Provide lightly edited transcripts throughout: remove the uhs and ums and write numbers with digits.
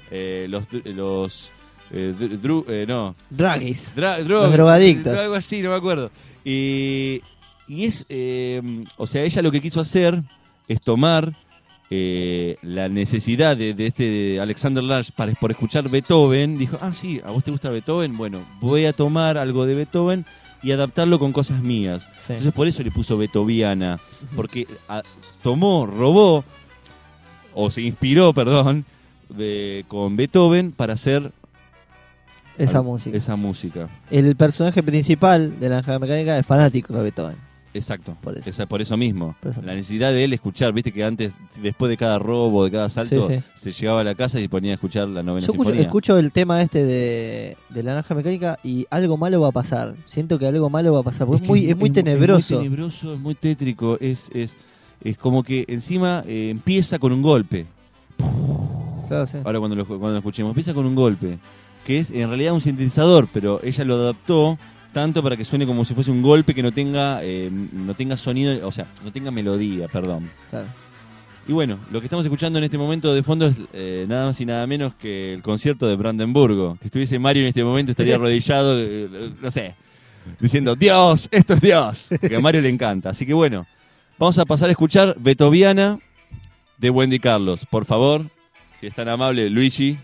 no. Druggies. Los drogadictos. Algo así, no me acuerdo. Y es, o sea, ella lo que quiso hacer es tomar la necesidad de Alexander Lange por escuchar Beethoven. Dijo, sí, ¿a vos te gusta Beethoven? Bueno, voy a tomar algo de Beethoven y adaptarlo con cosas mías. Sí. Entonces por eso le puso beethoviana, porque robó, o se inspiró, perdón, con Beethoven para hacer esa música. El personaje principal de La Naranja Mecánica es fanático de Beethoven. Exacto, por eso mismo. La necesidad de él escuchar, viste que antes, después de cada robo, de cada asalto, se llegaba a la casa y ponía a escuchar la novena sinfonía. Yo escucho el tema de La Naranja Mecánica y algo malo va a pasar. Siento que algo malo va a pasar, porque es muy tenebroso. Es muy tenebroso, es muy tétrico, es como que encima empieza con un golpe. Claro, sí. Ahora cuando lo escuchemos, empieza con un golpe, que es en realidad un sintetizador, pero ella lo adaptó tanto para que suene como si fuese un golpe que no tenga sonido, o sea, no tenga melodía, perdón. Claro. Y bueno, lo que estamos escuchando en este momento de fondo es nada más y nada menos que el concierto de Brandenburgo. Si estuviese Mario en este momento estaría arrodillado, no sé, diciendo, Dios, esto es Dios, que a Mario le encanta. Así que bueno, vamos a pasar a escuchar Beethoviana de Wendy Carlos. Por favor, si es tan amable, Luigi.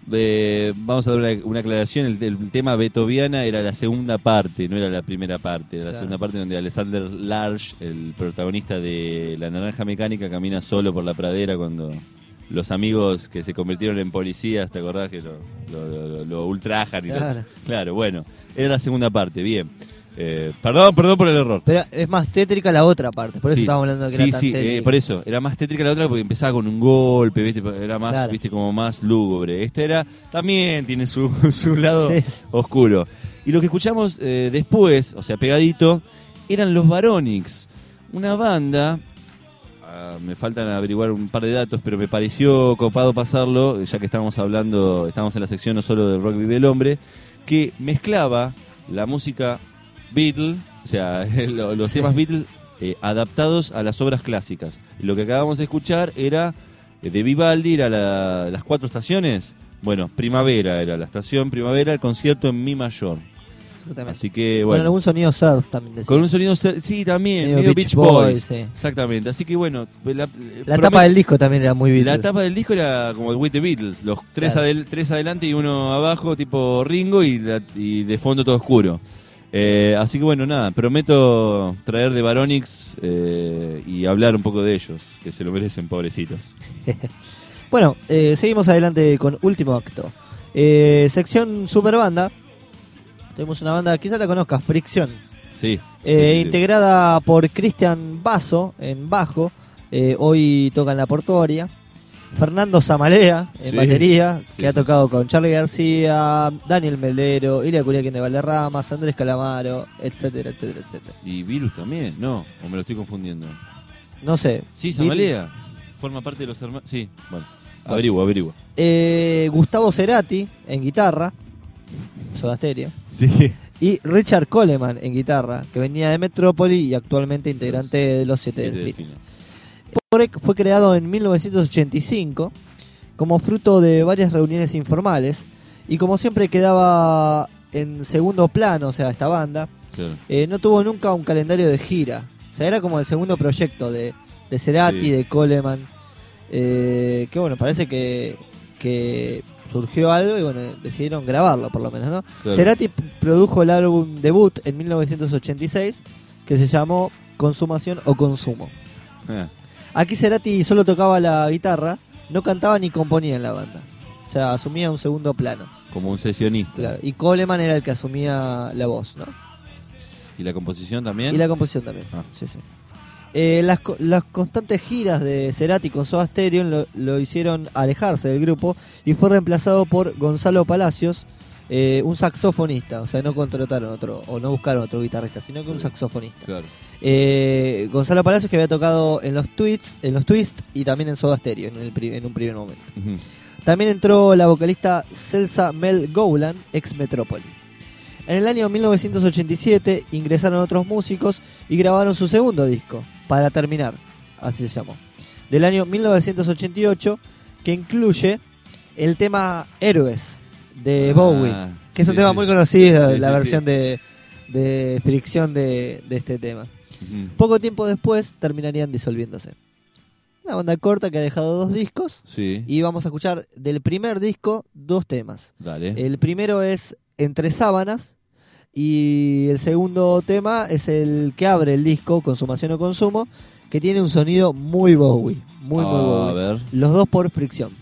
vamos a dar una aclaración. El tema Beethoviana era la segunda parte, no era la primera parte. Era la segunda parte donde Alexander Large, el protagonista de La Naranja Mecánica, camina solo por la pradera cuando los amigos que se convirtieron en policías, ¿te acordás que lo ultrajan? Claro. Claro, bueno, era la segunda parte, bien. Perdón por el error. Pero es más tétrica la otra parte, por eso Sí, estábamos hablando de que era tan tétrica. por eso, era más tétrica la otra porque empezaba con un golpe, ¿viste? Era más, Claro. ¿viste? Como más lúgubre. Esta también tiene su lado Sí. oscuro. Y lo que escuchamos después, o sea, pegadito, eran los Baronix, una banda. Me faltan averiguar un par de datos, pero me pareció copado pasarlo, ya que estamos en la sección no solo del rock vive el hombre, que mezclaba la música Beatles, o sea, los temas Beatles adaptados a las obras clásicas. Lo que acabamos de escuchar era de Vivaldi, era las 4 estaciones. Bueno, Primavera era la estación Primavera, el concierto en Mi mayor. Exactamente. Así que, Con bueno. algún sonido surf también decía. Con un sonido, sí, también, Medio medio Beach Boys. sí. Exactamente, así que bueno. La tapa del disco también era muy Beatles. La tapa del disco era como el With the Beatles, los tres, Claro. tres adelante y uno abajo, tipo Ringo, y de fondo todo oscuro. Así que bueno, nada, prometo traer de Baronix y hablar un poco de ellos, que se lo merecen, pobrecitos. Bueno, seguimos adelante con último acto. Sección super banda. Tenemos una banda, quizás la conozcas, Fricción. Sí. Integrada por Cristian Basso en bajo, hoy toca en la Portuaria. Fernando Zamalea en batería, que ha tocado con Charly García, Daniel Melero, Ilia Curiaquín de Valderramas, Andrés Calamaro, etcétera, etcétera, etcétera. Y Virus también, no, o me lo estoy confundiendo. No sé. Sí, Zamalea, forma parte de los hermanos. Sí, bueno, averigua. Gustavo Cerati en guitarra, Soda Stereo. Sí. Y Richard Coleman en guitarra, que venía de Metrópoli y actualmente integrante de los Siete Delfines. Porek fue creado en 1985 como fruto de varias reuniones informales y como siempre quedaba en segundo plano, o sea, esta banda, Claro. no tuvo nunca un calendario de gira. O sea, era como el segundo proyecto de Cerati, de Coleman, que bueno, parece que surgió algo y bueno, decidieron grabarlo por lo menos, ¿no? Claro. Cerati produjo el álbum debut en 1986 que se llamó Consumación o Consumo. Aquí Cerati solo tocaba la guitarra, no cantaba ni componía en la banda. O sea, asumía un segundo plano. Como un sesionista. Claro. Y Coleman era el que asumía la voz, ¿no? ¿Y la composición también? Y la composición también. Ah. Sí, sí. Las constantes giras de Cerati con Soda Stereo lo hicieron alejarse del grupo y fue reemplazado por Gonzalo Palacios, un saxofonista. O sea, no contrataron otro, o no buscaron otro guitarrista, sino que un saxofonista. Claro. Gonzalo Palacios, que había tocado en los Twist y también en Soda Stereo en un primer momento. Ujú. También entró la vocalista Celsa Mel Gowland, ex Metrópoli. En el año 1987 ingresaron otros músicos y grabaron su segundo disco, Para Terminar, así se llamó, del año 1988, que incluye el tema Héroes de Bowie, que es un tema muy conocido, la versión de Fricción de este tema. Ujú. Poco tiempo después terminarían disolviéndose. Una banda corta que ha dejado 2 discos. Sí. Y vamos a escuchar del primer disco 2 temas. Dale. El primero es Entre Sábanas y el segundo tema es el que abre el disco, Consumación o Consumo, que tiene un sonido muy Bowie, muy Bowie. A ver. Los dos por Fricción.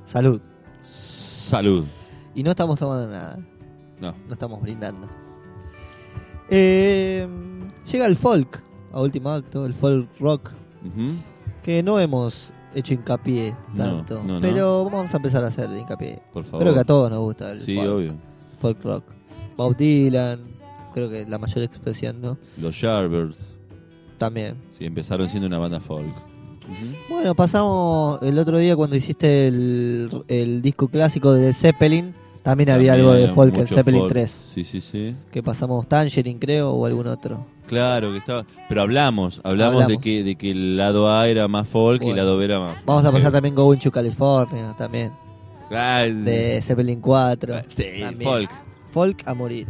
Salud. Salud. Y no estamos tomando nada. No. No estamos brindando. Llega el folk a último acto, el folk rock, Ujú. que no hemos hecho hincapié No, tanto, no. pero vamos a empezar a hacer hincapié. Por favor. Creo que a todos nos gusta el Sí, folk, obvio. folk rock. Bob Dylan, creo que la mayor expresión, ¿no? Los Yardbirds. También. Sí, empezaron siendo una banda folk. Ujú. Bueno, pasamos el otro día cuando hiciste el disco clásico de Zeppelin. También había algo de folk en mucho Zeppelin folk. 3. Sí, sí, sí. Que pasamos Tangerine, creo, o algún otro. Claro que estaba. Pero hablamos de que el lado A era más folk y el Bueno. lado B era más. Vamos a pasar también Going to California, también. Ah, De Zeppelin 4. sí, también. folk. Folk a morir.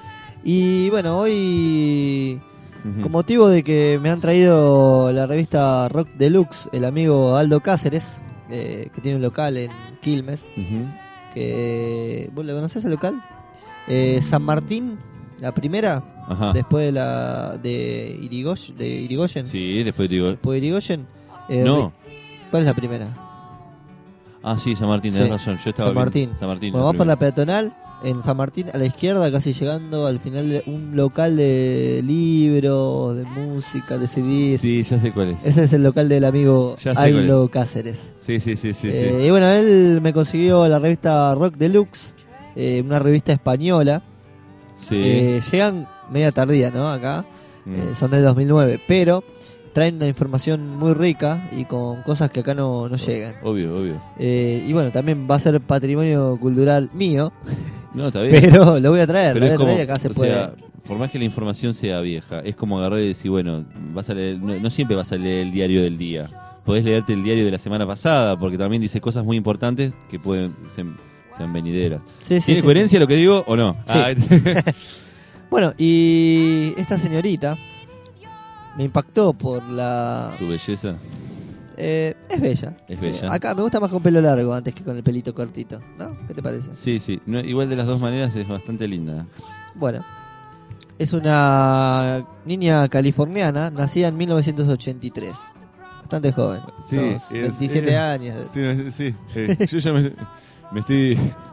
Y bueno, hoy, Ujú. con motivo de que me han traído la revista Rock Deluxe, el amigo Aldo Cáceres, que tiene un local en Quilmes, Ujú. que ¿vos lo conocés el local? San Martín, la primera, Ajá. después de la de Irigoyen. Sí, después digo. Después de Irigoyen. No. ¿Cuál es la primera? Ah, sí, San Martín, tenés Sí, razón. Yo estaba San viendo- Martín. San Martín. Bueno, la vamos por la primera. peatonal, en San Martín, a la izquierda, casi llegando al final de un local de libros, de música, de CDs. Sí, ya sé cuál es. Ese es el local del amigo Ya sé cuál Aldo Cáceres. Sí, sí, sí, sí. Y bueno, él me consiguió la revista Rock Deluxe, una revista española. Sí. Llegan media tardía, ¿no? Acá. Mm. Son del 2009, pero traen una información muy rica y con cosas que acá no llegan. Obvio, obvio. Y bueno, también va a ser patrimonio cultural mío, No, está bien. pero lo voy a traer, Pero lo voy es a como, traer y acá se o puede. sea, por más que la información sea vieja, es como agarrar y decir, bueno, vas a leer, no siempre vas a leer el diario del día. Podés leerte el diario de la semana pasada, porque también dice cosas muy importantes que pueden sean venideras. Sí, sí, ¿Tiene sí. coherencia lo que digo o no? Sí. Ah, Bueno, y esta señorita me impactó por la... su belleza. es bella. Es bella. Acá me gusta más con pelo largo antes que con el pelito cortito, ¿no? ¿Qué te parece? Sí, sí. No, igual de las dos maneras es bastante linda. Bueno, es una niña californiana nacida en 1983. Bastante joven. Sí, unos es- 27 años. Sí, sí. Yo ya me estoy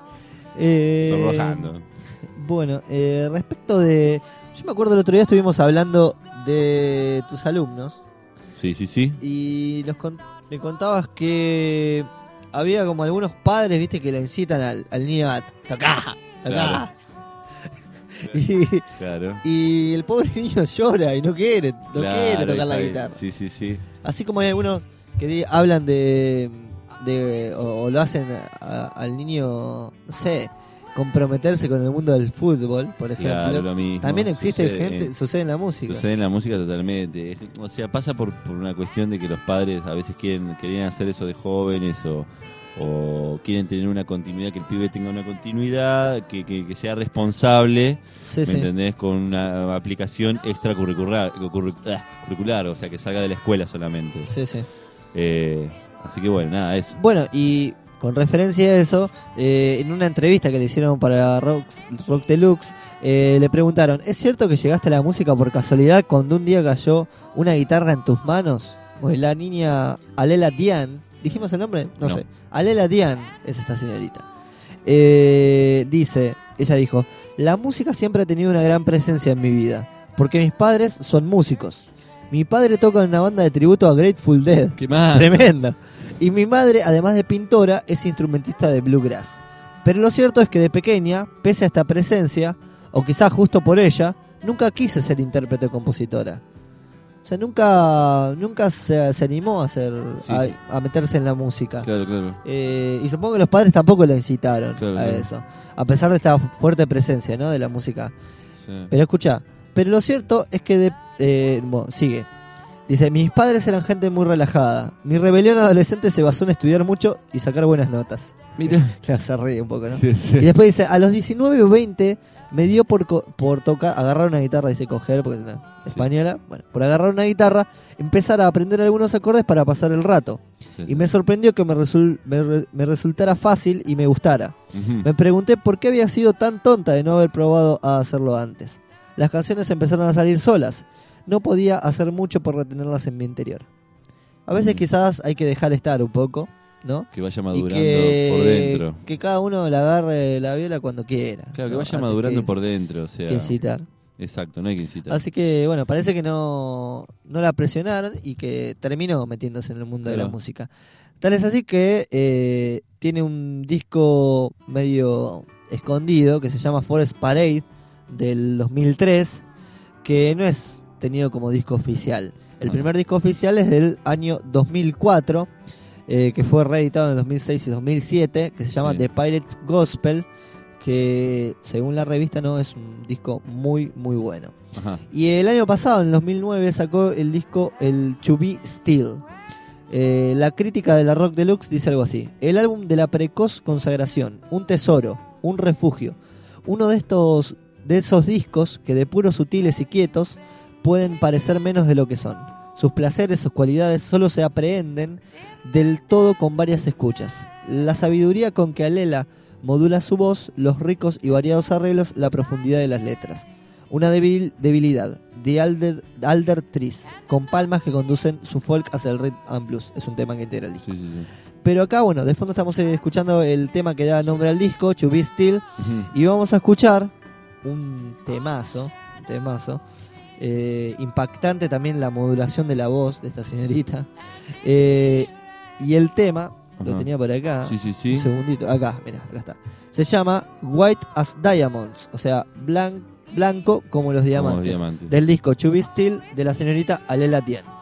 sonrojando. Bueno, respecto de... Yo me acuerdo el otro día estuvimos hablando de tus alumnos Sí, sí, sí. y me contabas que había como algunos padres, viste, que le incitan al niño a tocar. Claro. Claro. Y el pobre niño llora y no quiere Claro, tocar la está bien. guitarra. Sí, sí, sí. Así como hay algunos que hablan de o lo hacen al niño, no sé, comprometerse con el mundo del fútbol, por ejemplo. Claro, lo mismo. También existe Sucede. sucede en la música. Sucede en la música totalmente. O sea, pasa por una cuestión de que los padres a veces querían hacer eso de jóvenes o quieren tener una continuidad, que el pibe tenga una continuidad, que sea responsable, Sí, ¿me sí. entendés? Con una aplicación curricular, o sea, que salga de la escuela solamente. Sí, sí. Así que bueno, nada, eso. Bueno, y con referencia a eso, en una entrevista que le hicieron para Rock Deluxe, le preguntaron, ¿es cierto que llegaste a la música por casualidad cuando un día cayó una guitarra en tus manos? Pues la niña Alela Dian, ¿dijimos el nombre? No sé. Alela Dian es esta señorita. Ella dijo, la música siempre ha tenido una gran presencia en mi vida, porque mis padres son músicos. Mi padre toca en una banda de tributo a Grateful Dead. ¿Qué más? Tremendo. Y mi madre, además de pintora, es instrumentista de bluegrass. Pero lo cierto es que de pequeña, pese a esta presencia, o quizás justo por ella, nunca quise ser intérprete o compositora. O sea, nunca se animó a a meterse en la música. Claro, claro. Y supongo que los padres tampoco la incitaron Claro, a claro. eso. A pesar de esta fuerte presencia, ¿no?, de la música. Sí. Pero escucha, pero lo cierto es que bueno, sigue. Dice, mis padres eran gente muy relajada. Mi rebelión adolescente se basó en estudiar mucho y sacar buenas notas. Mira. Claro, se ríe un poco, ¿no? Sí, sí. Y después dice, a los 19 o 20 me dio por tocar, agarrar una guitarra, dice coger, porque es una española. Bueno, por agarrar una guitarra, empezar a aprender algunos acordes para pasar el rato. Sí, Y me sorprendió que me resultara fácil y me gustara. Ujú. Me pregunté por qué había sido tan tonta de no haber probado a hacerlo antes. Las canciones empezaron a salir solas. No podía hacer mucho por retenerlas en mi interior. A veces quizás hay que dejar estar un poco ¿no? Que vaya Y madurando que, por dentro. que cada uno la agarre la viola cuando quiera. Claro, que ¿no? vaya Antes madurando que- por dentro, o sea. que incitar. Exacto, no hay que incitar. Así que, bueno, parece que no la presionaron y que terminó metiéndose en el mundo de la Claro. música. Tal es así que tiene un disco medio escondido que se llama Forest Parade del 2003, que no es tenido como disco oficial. El Ajá. primer disco oficial es del año 2004, que fue reeditado en el 2006 y 2007, que se llama Sí. The Pirates Gospel, que según la revista no es un disco muy muy bueno. Ajá. Y el año pasado, en el 2009, sacó el disco el To Be Still. La crítica de la Rock Deluxe dice algo así: el álbum de la precoz consagración, un tesoro, un refugio, uno de esos discos que de puros sutiles y quietos pueden parecer menos de lo que son. Sus placeres, sus cualidades solo se aprehenden del todo con varias escuchas. La sabiduría con que Alela modula su voz, los ricos y variados arreglos, la profundidad de las letras. Una debilidad de Alder Trees, con palmas que conducen su folk hacia el rhythm and blues. Es un tema que integra el disco. Sí, sí, sí. Pero acá, bueno, de fondo estamos escuchando el tema que da nombre al disco, To Be Still, Ujú. y vamos a escuchar un temazo, impactante también la modulación de la voz de esta señorita. Y el tema, lo Ajá. tenía por acá, Sí, sí, sí. un segundito, acá, mira, acá está. Se llama White as Diamonds, o sea, blanco como los Como diamantes. los diamantes. Del disco To Be Still de la señorita Alela Dien.